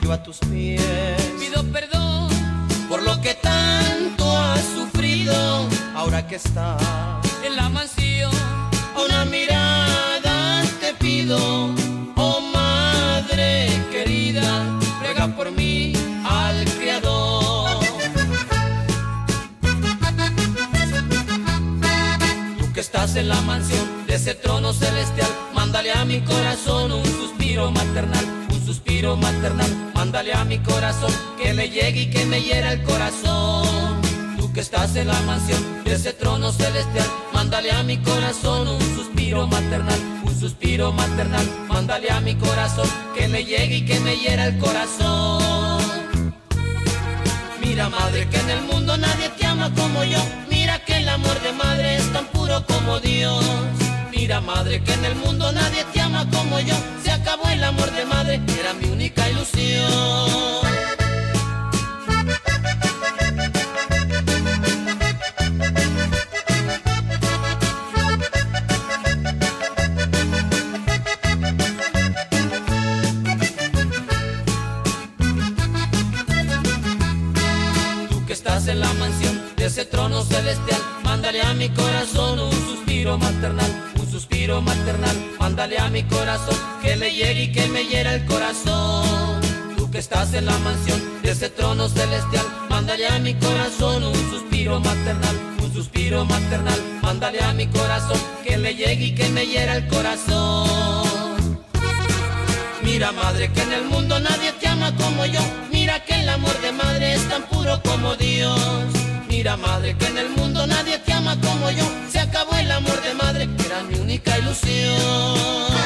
arrodillo a tus pies. Pido perdón por lo que tanto has sufrido. Ahora que estás en la mansión, a una mirada te pido. Oh madre querida, ruega por mí al Creador. Tú que estás en la mansión de ese trono celestial, mándale a mi corazón un suspiro maternal, un suspiro maternal. Mándale a mi corazón que le llegue y que me hiera el corazón. Tú que estás en la mansión de ese trono celestial, mándale a mi corazón un suspiro maternal, un suspiro maternal. Mándale a mi corazón que le llegue y que me hiera el corazón. Mira madre que en el mundo nadie te ama como yo. Mira que el amor de madre es tan puro como Dios. Mira madre que en el mundo nadie te ama como yo. Se acabó el amor de madre, era mi única ilusión. Tú que estás en la mansión de ese trono celestial, mándale a mi corazón un suspiro maternal, un suspiro maternal. Mándale a mi corazón que le llegue y que me hiera el corazón. Tú que estás en la mansión de ese trono celestial, mándale a mi corazón un suspiro maternal, un suspiro maternal. Mándale a mi corazón que le llegue y que me hiera el corazón. Mira madre que en el mundo nadie te ama como yo. Mira que el amor de madre es tan puro como Dios. Mira madre que en el mundo nadie te ama como yo. Se acabó el amor de madre, era mi única ilusión.